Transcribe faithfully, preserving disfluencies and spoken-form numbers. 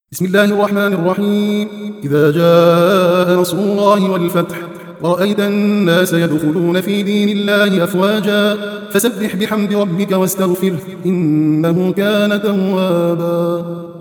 بسم الله الرحمن الرحيم. إذا جاء نصر الله والفتح ورأيت الناس يدخلون في دين الله أفواجا فسبح بحمد ربك واستغفره إنه كان توابا.